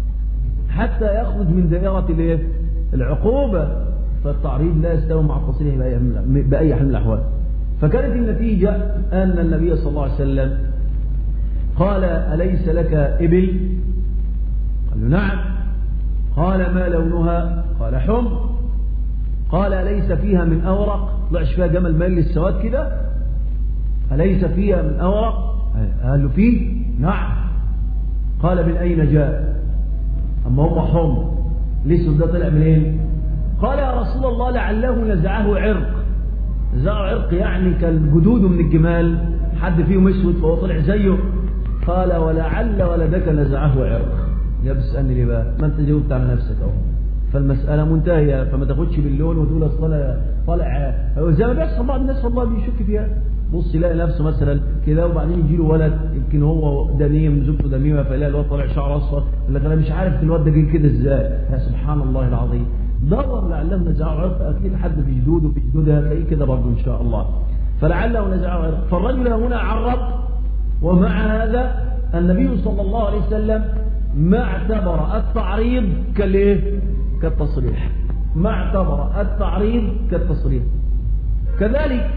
حتى يخرج من دائره الايه؟ العقوبه. فالتعريض لا يستوي مع التصريح باي حال من الاحوال. فكانت النتيجة أن النبي صلى الله عليه وسلم قال: أليس لك إبل؟ قال له: نعم. قال: ما لونها؟ قال: حمر. قال: أليس فيها من أورق؟ طلعش فيها جمل ميل للسواد كده؟ أليس فيها من أورق؟ قال له: فيه. نعم. قال: من أين جاء؟ أما هم حمر، ليه ده طلع منين؟ قال: يا رسول الله، لعله نزعه عرق. نزعه عرق يعني كالجدود من الجمال، حد فيهم اسود فهو طلع زيه. قال: ولعل ولدك نزعه عرق. يا بتسألني ليه بقى؟ ما انت جاوبت على نفسك اهو. فالمسألة منتهية، فما تاخدش باللون وتقول اصل طالع طالع زي ما بيحصل بعض الناس والله بيشك فيها. بص يلاقي نفسه مثلا كده، وبعدين يجي له ولد يمكن هو دميم، زوجته دميمه، فيلاقي الواد طالع شعر اصفر، يقول لك انا مش عارف الواد ده جه كده ازاي. يا سبحان الله العظيم. دور لعله نزعه عرق، اكيد حد في جدوده في جدودها تلاقيه كده برضه ان شاء الله. فلعله نزعه عرق. فالرجل هنا عرض، ومع هذا النبي صلى الله عليه وسلم ما اعتبر التعريض كالايه؟ كالتصريح. ما اعتبر التعريض كالتصريح. كذلك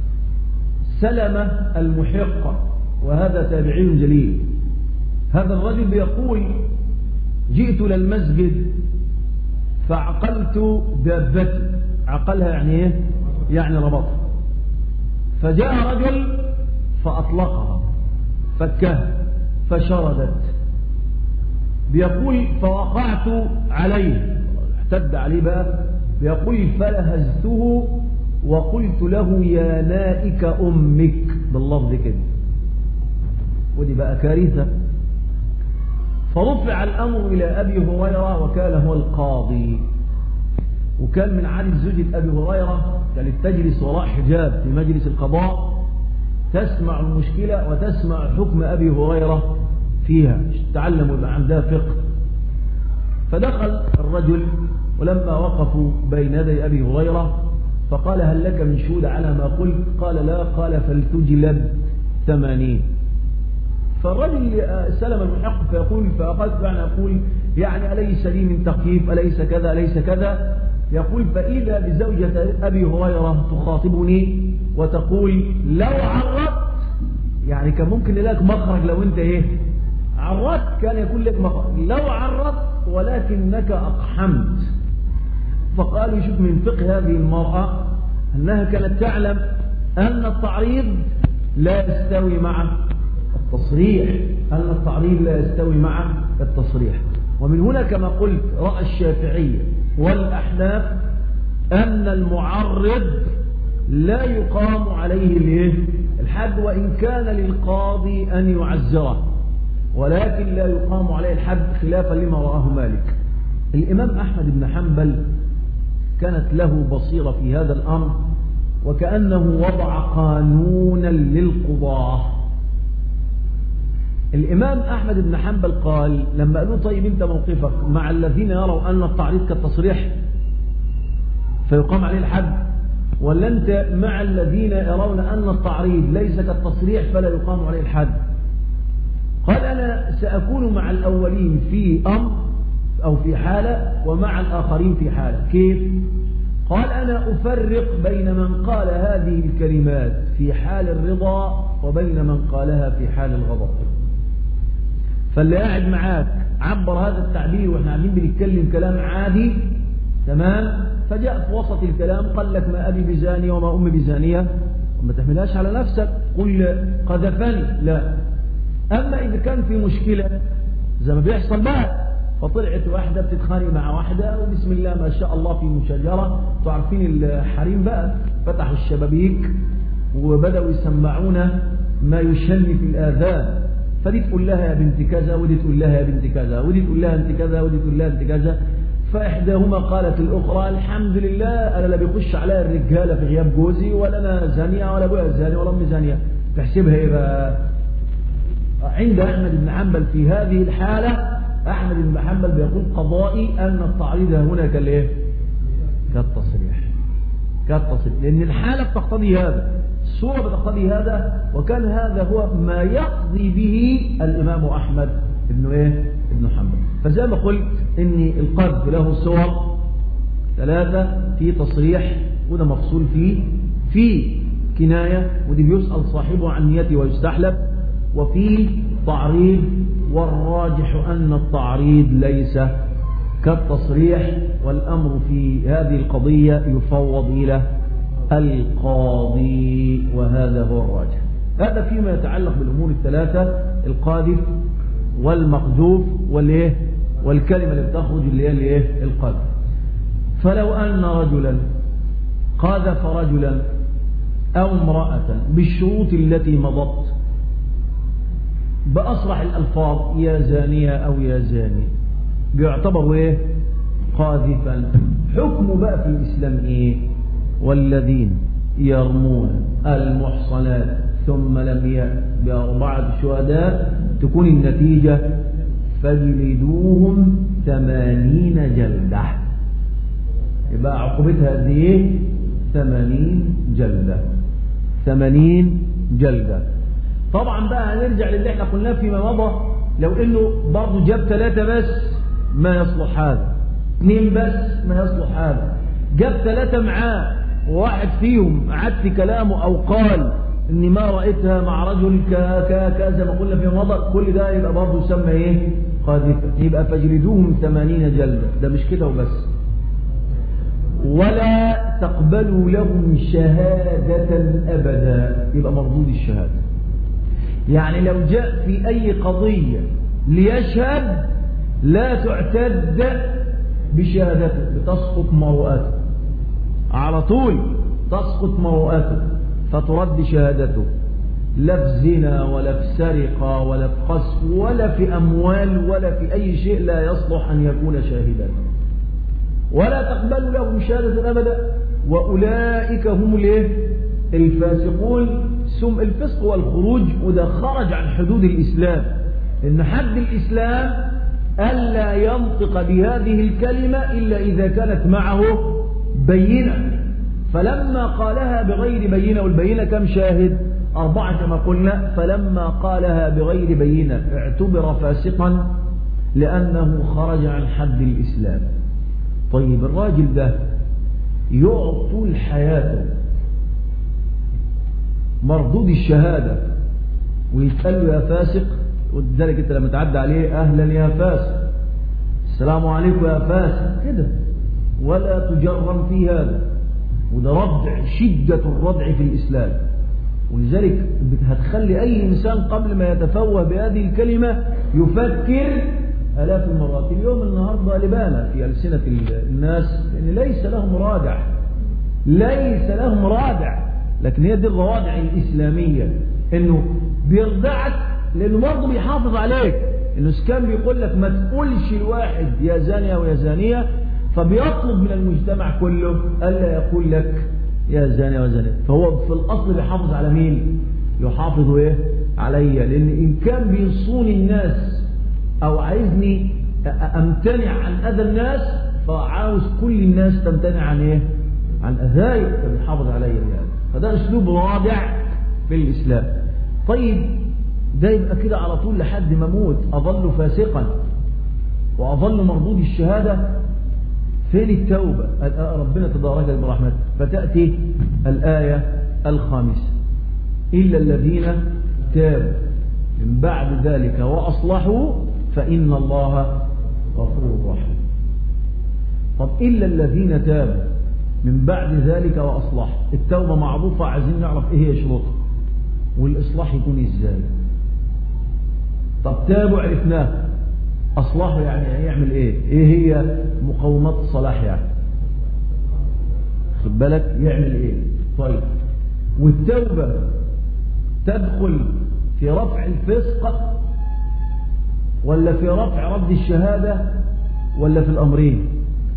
سلمة المحق، وهذا تابعي جليل. هذا الرجل بيقول: جئت للمسجد فعقلت دابتي. عقلها يعني ايه؟ يعني ربطها. فجاء رجل فأطلقها، فكها، فشردت. بيقول: فوقعت عليه، احتد عليه بقى. بيقول: فلهزته وقلت له: يا نائك أمك، باللفظ كده. ودي بقى كارثة. فرفع الأمر إلى أبي هريرة، وكان هو القاضي. وكان من عادة زوجة أبي هريرة كانت تجلس وراء حجاب في مجلس القضاء تسمع المشكلة وتسمع حكم أبي هريرة فيها، تعلموا يبقى عندها فقه. فدخل الرجل ولما وقفوا بين يدي أبي هريرة فقال هل لك من شهود على ما قلت؟ قال لا. قال فلتجلد ثمانين. فالرجل سلم المحق فيقول فأخذت يعني أقول يعني أليس لي من تخفيف، أليس كذا أليس كذا. يقول فإذا بزوجة أبي هريرة تخاطبني وتقول لو عرضت، يعني كان ممكن لك مخرج لو أنت إيه عرضت كان يكون لك مخرج، لو عرضت ولكنك أقحمت. فقالوا شوف من فقه هذه المرأة أنها كانت تعلم أن التعريض لا يستوي مع التصريح، أن التعريض لا يستوي مع التصريح. ومن هنا كما قلت رأى الشافعية والأحناف أن المعرض لا يقام عليه الحد وإن كان للقاضي أن يعزره، ولكن لا يقام عليه الحد خلافا لما رآه مالك. الإمام أحمد بن حنبل كانت له بصيرة في هذا الأمر، وكأنه وضع قانونا للقضاة. الإمام أحمد بن حنبل قال لما قالوا طيب أنت موقفك مع الذين يروا أن التعريض كالتصريح فيقام عليه الحد، ولا أنت مع الذين يرون أن التعريض ليس كالتصريح فلا يقام عليه الحد؟ قال أنا سأكون مع الأولين في أمر أو في حالة ومع الآخرين في حالة. كيف؟ قال أنا أفرق بين من قال هذه الكلمات في حال الرضا وبين من قالها في حال الغضب. فاللي قاعد معاك عبر هذا التعبير واحنا قاعدين بنتكلم كلام عادي تمام، فجاء في وسط الكلام قال لك ما أبي بزانية وما أمي بزانية، وما تحملهاش على نفسك قل قذفني، لا. أما إذا كان في مشكلة زي ما بيحصل بقى، فطلعت واحدة بتتخانق مع واحدة وبسم الله ما شاء الله في مشاجرة، تعرفين الحريم بقى فتحوا الشبابيك وبدأوا يسمعون ما يشن في الآذان، فدي تقول لها يا بنت كذا ودي تقول لها يا بنت كذا ودي تقول لها انت كذا ودي تقول لها انت كذا. فإحداهما قالت الأخرى الحمد لله أنا لا بيخش عليا الرجالة في غياب جوزي ولا أنا زانية ولا أبويا زاني ولا أمي زانية. تحسبها إيه بقى؟ عند أحمد بن حنبل في هذه الحالة أحمد بن حنبل بيقول قضائي أن التعريض هنا كالإيه؟ كالتصريح، كالتصريح، لأن الحالة بتقتضي هذا، الصورة بتقتضي هذا، وكان هذا هو ما يقضي به الإمام أحمد بن إيه؟ ابن حنبل. فزي ما قلت إن القذف له صور ثلاثة، في تصريح وده مفصول فيه، في كناية ودي بيسأل صاحبه عن نيته ويستحلب، وفي تعريض، والراجح أن التعريض ليس كالتصريح، والأمر في هذه القضية يفوض إلى القاضي، وهذا هو الراجح. هذا فيما يتعلق بالأمور الثلاثة، القاذف والمقذوف والإيه والكلمة اللي بتخرج اللي هي الإيه القذف. فلو أن رجلا قاذف رجلا أو امرأة بالشروط التي مضت بأصرح الألفاظ يا زانية أو يا زاني، بيعتبر إيه قاذفا. حكمه بقى في الإسلام إيه؟ والذين يرمون المحصنات ثم لم يأت بأربعة شهداء تكون النتيجة فجلدوهم ثمانين جلدة. يبقى عقوبتها قد ايه؟ ثمانين جلدة، ثمانين جلدة. طبعا بقى هنرجع للي احنا قلناه فيما مضى، لو انه برضه جاب ثلاثة بس ما يصلح هذا، اثنين بس ما يصلح هذا، جاب ثلاثة معاه وواحد فيهم عاد في كلامه او قال اني ما رأيتها مع رجل كذا زي ما قلنا في مضى، كل ده يبقى برضه يسمى ايه؟ قاذفة. يبقى فجلدوهم ثمانين جلدة. ده مش كده وبس، ولا تقبلوا لهم شهادة أبدا، يبقى مردود الشهادة. يعني لو جاء في أي قضية ليشهد لا تعتد بشهادته، بتسقط مروءته على طول، تسقط مروءته فترد شهادته، لا في زنا ولا في سرقة ولا في قذف ولا في أموال ولا في أي شيء لا يصلح أن يكون شاهدا. ولا تقبل لهم شهادة أبدا، وأولئك هم الايه؟ الفاسقون. سم الفسق والخروج، وده خرج عن حدود الإسلام، إن حد الإسلام ألا ينطق بهذه الكلمة إلا إذا كانت معه بينة، فلما قالها بغير بينة، والبينة كم شاهد؟ أربعة كما قلنا، فلما قالها بغير بينة اعتبر فاسقا لأنه خرج عن حد الإسلام. طيب الراجل ده يقعد طول حياته مردود الشهادة ويتقال له يا فاسق، ولذلك انت لما تعدى عليه أهلا يا فاسق، السلام عليكم يا فاسق كده، ولا تجرم في هذا، وده ردع، شدة الردع في الإسلام. ولذلك هتخلي أي إنسان قبل ما يتفوه بهذه الكلمة يفكر آلاف المرات. اليوم النهاردة لبانا في ألسنة الناس لأن ليس لهم رادع، ليس لهم رادع، لكن هي دي الروادع الإسلامية، إنه بيرضعك لأنه برضه بيحافظ عليك، إنه كان بيقول لك ما تقولش الواحد يا زانية ويا زانية، فبيطلب من المجتمع كله ألا يقول لك يا زانية وزانية، فهو في الأصل بيحافظ على مين؟ يحافظ إيه؟ عليا، لأن إن كان بيصون الناس أو عايزني أمتنع عن أذى الناس، فعاوز كل الناس تمتنع عن إيه؟ عن أذاي، فبيحافظ عليا يعني. فده أسلوب رادع في الإسلام. طيب ده يبقى كده على طول لحد ما أموت أظل فاسقا وأظل مردود الشهادة؟ فين التوبة؟ ربنا تبارك برحمته. فتأتي الآية الخامسة إلا الذين تابوا من بعد ذلك وأصلحوا فإن الله غفور رحيم. طب إلا الذين تابوا من بعد ذلك وأصلحوا، التوبة معروفة، عايزين نعرف إيه هي شروطها والإصلاح يكون إزاي. طب تابوا عرفناه، أصلاحه يعني يعمل إيه؟ إيه هي مقومات الصلاح يعني؟ خد بالك يعمل إيه؟ طيب والتوبة تدخل في رفع الفسق ولا في رفع رد الشهادة ولا في الأمرين؟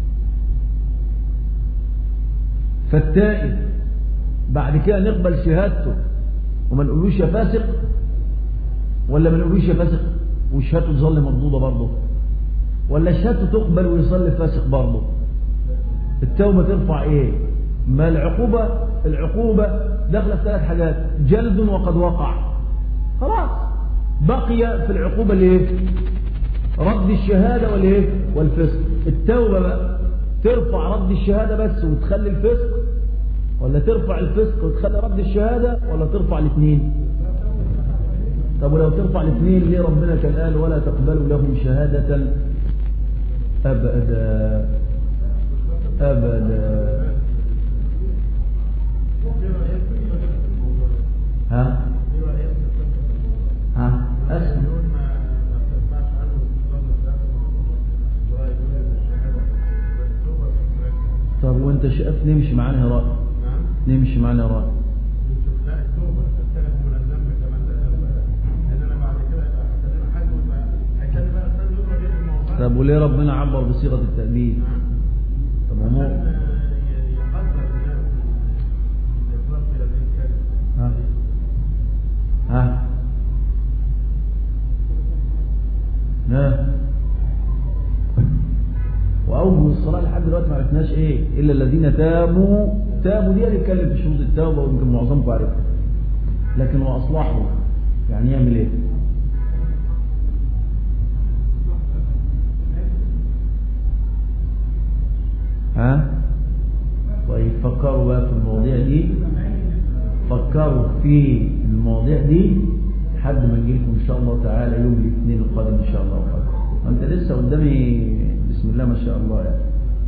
فالتائب بعد كده نقبل شهادته وما نقولوش يا فاسق، ولا ما نقولوش يا فاسق وشهادته تظل مردودة برضه، ولا شهادته تقبل ويصلي فاسق برضه؟ التوبة ترفع ايه؟ ما العقوبة؟ العقوبة داخله في ثلاث حاجات، جلد وقد وقع، خلاص بقي في العقوبة الايه؟ رد الشهادة والايه؟ والفسق. التوبة بقى ترفع رد الشهادة بس وتخلي الفسق، ولا ترفع الفسق وتخلي رد الشهادة، ولا ترفع الاثنين؟ طب ولو ترفع الاثنين ليه ربنا كان قال ولا تقبلوا لهم شهادة أبدا أبدا؟ ها ها أسمع. طب وانت شايف نمشي معانا رأي؟ نمشي معانا رأي. طب وليه ربنا عبر بصيغة التأبيد؟ طب مو ها ها ها وأوجه الصلاة لحد دلوقتي ما عرفناش إيه؟ إلا الذين تابوا. تابوا دي هنتكلم في شروط التوبة ويمكن معظمكم عارفها، لكن وأصلحوا يعني يعمل إيه؟ ها؟ طيب فكروا بقى في المواضيع دي، فكروا في المواضيع دي لحد ما نجيلكم إن شاء الله تعالى يوم الاثنين القادم إن شاء الله. أنت لسه قدامي بسم الله ما شاء الله يعني.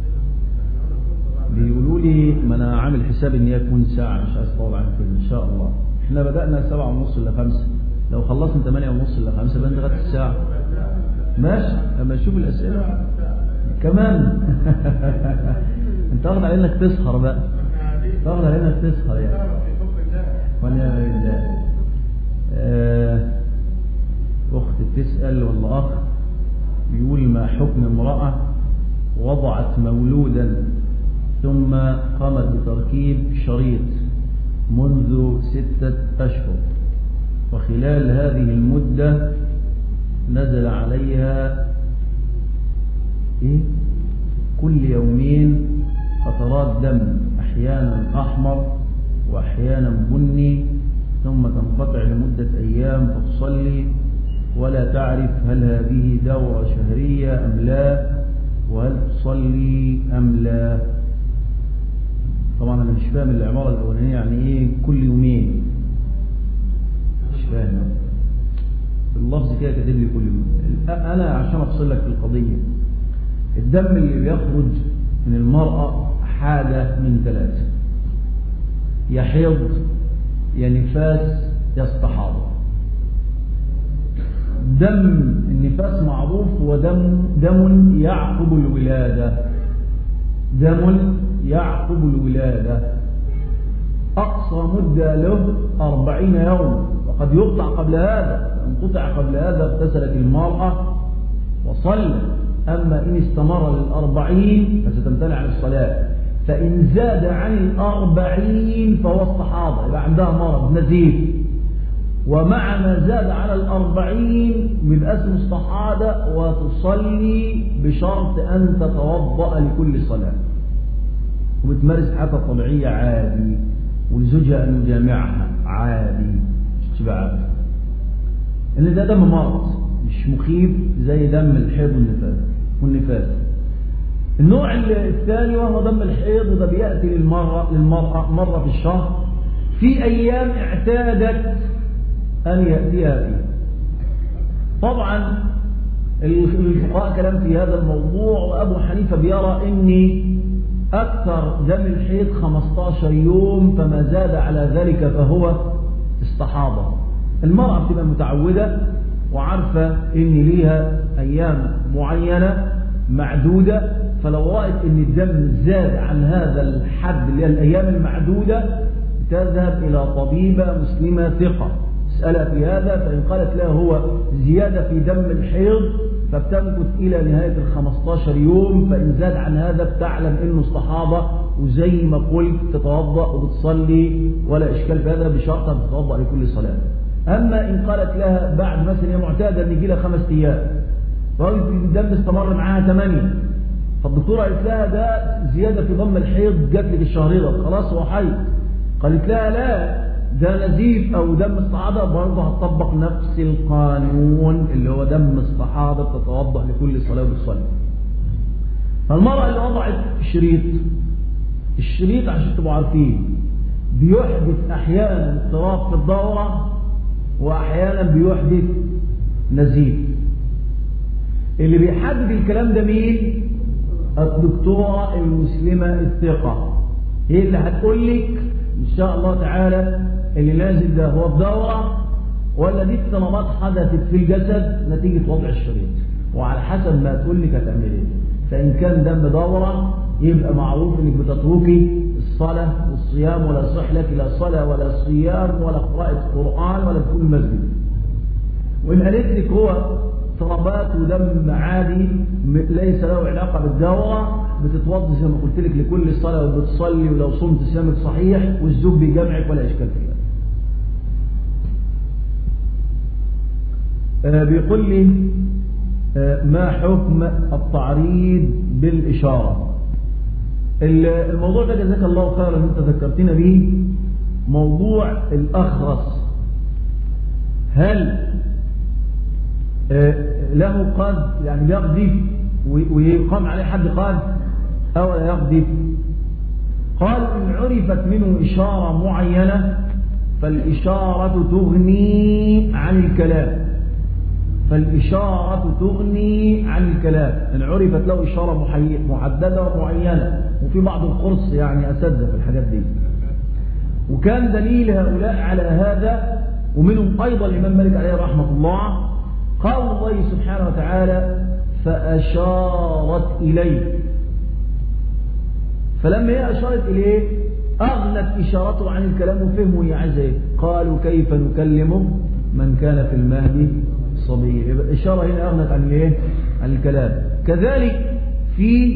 بيقولوا لي ما أنا عامل حساب إن هي تكون ساعة، مش عايز أطول عن كده إن شاء الله. إحنا بدأنا سبعة ونص إلا خمسة، لو خلصنا ثمانية ونص إلا خمسة بقى لغاية الساعة. ماشي لما نشوف الأسئلة كمان. أنت واخد على إنك تسهر بقى، واخد على إنك تسهر يعني. ونعم بالله. آه أخت بتسأل ولا أخ بيقول ما حكم امرأة وضعت مولودا ثم قامت بتركيب شريط منذ ستة أشهر، وخلال هذه المدة نزل عليها إيه؟ كل يومين قطرات دم، أحيانا أحمر وأحيانا بني، ثم تنقطع لمدة أيام فتصلي ولا تعرف هل هذه دورة شهرية أم لا، وهل تصلي أم لا. طبعا أنا مش فاهم العبارة الأولانية يعني إيه كل يومين، مش فاهم اللفظ كده كاتب لي كل يوم. أنا عشان أفصل لك في القضية، الدم اللي بيخرج من المرأة حاجة من ثلاثة: يا حيض يا نفاس يا استحاضة. دم النفاس معروف هو دم دم يعقب الولادة، دم يعقب الولادة، أقصى مدة له أربعين يوم، وقد يقطع قبل هذا. إن قطع قبل هذا اغتسلت المرأة وصلت، أما إن استمر للأربعين فستمتنع عن الصلاة. فإن زاد عن الأربعين فهو استحاضة، يبقى عندها مرض نزيف، ومع ما زاد على الأربعين يبقى اسمه استحاضة، وتصلي بشرط أن تتوضأ لكل صلاة، وبتمارس حياتها الطبيعية عادي، ولزوجها أن يجامعها عادي، مش تبقى عادي. إن ده دم مرض مش مخيف زي دم الحيض والنفاس والنفاس. النوع الثاني وهو دم الحيض، وده بيأتي للمرأة للمرأة مرة في الشهر في أيام اعتادت أن يأتيها فيه. طبعا الفقهاء كلام في هذا الموضوع، وأبو حنيفة بيرى أن أكثر دم الحيض خمسة عشر يوم، فما زاد على ذلك فهو استحاضة. المرأة بتبقى متعودة وعارفة أن ليها أيام معينة معدودة، فلو رأت أن الدم زاد عن هذا الحد اللي هي الأيام المعدودة تذهب إلى طبيبة مسلمة ثقة تسألها في هذا، فإن قالت لها هو زيادة في دم الحيض فبتمكث إلى نهاية الخمسة عشر يوم، فإن زاد عن هذا بتعلم أنه استحاضة، وزي ما قلت تتوضأ وبتصلي ولا إشكال في هذا، بشرطها بتتوضأ لكل صلاة. أما إن قالت لها بعد مثلا هي معتادة أن يجي لها خمس أيام الدم استمر معاها ثمانية، فالدكتورة قالت لها ده زيادة في دم الحيض جات لك الشهر ده خلاص هو حيض، قالت لها لا ده نزيف أو دم استحاضة، برضه هتطبق نفس القانون اللي هو دم استحاضة، تتوضأ لكل صلاة وتصلي. فالمرأة اللي وضعت شريط، الشريط عشان تبقوا عارفين بيحدث أحيانا اضطراب في الدورة، وأحيانا بيحدث نزيف. اللي بيحدد الكلام ده مين؟ الدكتورة المسلمة الثقة، هي اللي هتقول لك إن شاء الله تعالى اللي نازل ده هو الدورة ولا دي اضطرابات حدثت في الجسد نتيجة وضع الشريط، وعلى حسب ما تقول لك هتعمل ايه. فإن كان دم دورة يبقى معروف انك بتتركي الصلاة والصيام، ولا يصح لك لا صلاة ولا صيام ولا قراءة قرآن ولا دخول المسجد. وإن قالت لك هو اضطرابات ودم عادي ليس له علاقة بالدورة، بتتوضي زي ما قلت لك لكل صلاة وبتصلي، ولو صمت صيامك صحيح والزوج بيجمعك ولا إشكال فيها. آه بيقول لي آه ما حكم التعريض بالإشارة؟ الموضوع ده جزاك الله خيرا انت ذكرتنا به، موضوع الأخرس، هل له قذف يعني يقذف ويقام عليه حد قذف أو لا يقذف؟ قال إن عرفت منه إشارة معينة فالإشارة تغني عن الكلام، فالإشارة تغني عن الكلام. إن عرفت له إشارة محددة ومعينة، وفي بعض القرص يعني أساتذة في الحاجات دي، وكان دليل هؤلاء على هذا ومنهم أيضا الإمام مالك عليه رحمة الله، قال الله سبحانه وتعالى فأشارت إليه، فلما هي أشارت إليه أغنت إشارته عن الكلام وفهموا هي عايزة إيه. قالوا كيف نكلم من كان في المهد صبيا، يبقى الإشارة هنا أغنت عن إيه؟ عن الكلام. كذلك في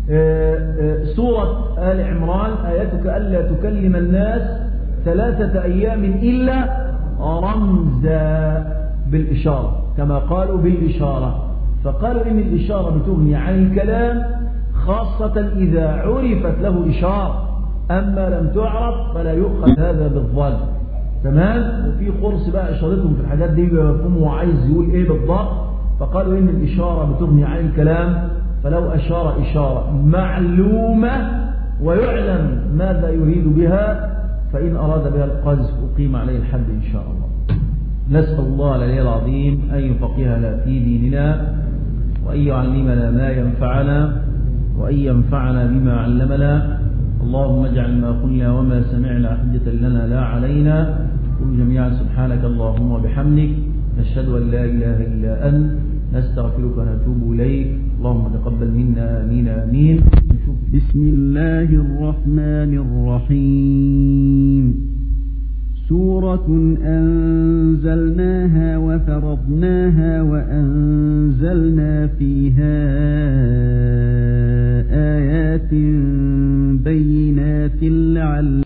سورة آل عمران آياتك ألا تكلم الناس ثلاثة أيام إلا رمزا بالإشارة، كما قالوا بالإشارة. فقالوا إن الإشارة بتغني عن الكلام خاصة إذا عرفت له إشارة، أما لم تعرف فلا يؤخذ هذا بالظن. تمام. وفي قرص بقى إشارتهم في الحاجات دي بيفهموا عايز يقول إيه بالضبط، فقالوا إن الإشارة بتغني عن الكلام، فلو أشار إشارة معلومة ويعلم ماذا يريد بها، فإن أراد بها القذف أقيم عليه الحد إن شاء الله. نسأل الله العلي العظيم أن يفقهنا في ديننا، وأن يعلمنا ما ينفعنا، وأن ينفعنا بما علمنا. اللهم اجعل ما قلنا وما سمعنا حجة لنا لا علينا. قل جميعا سبحانك اللهم وبحمدك، نشهد أن لا إله إلا أنت، نستغفرك ونتوب إليك. اللهم تقبل منا آمين آمين. بسم الله الرحمن الرحيم. سورة أنزلناها وفرضناها وأنزلنا فيها آيات بينات لعل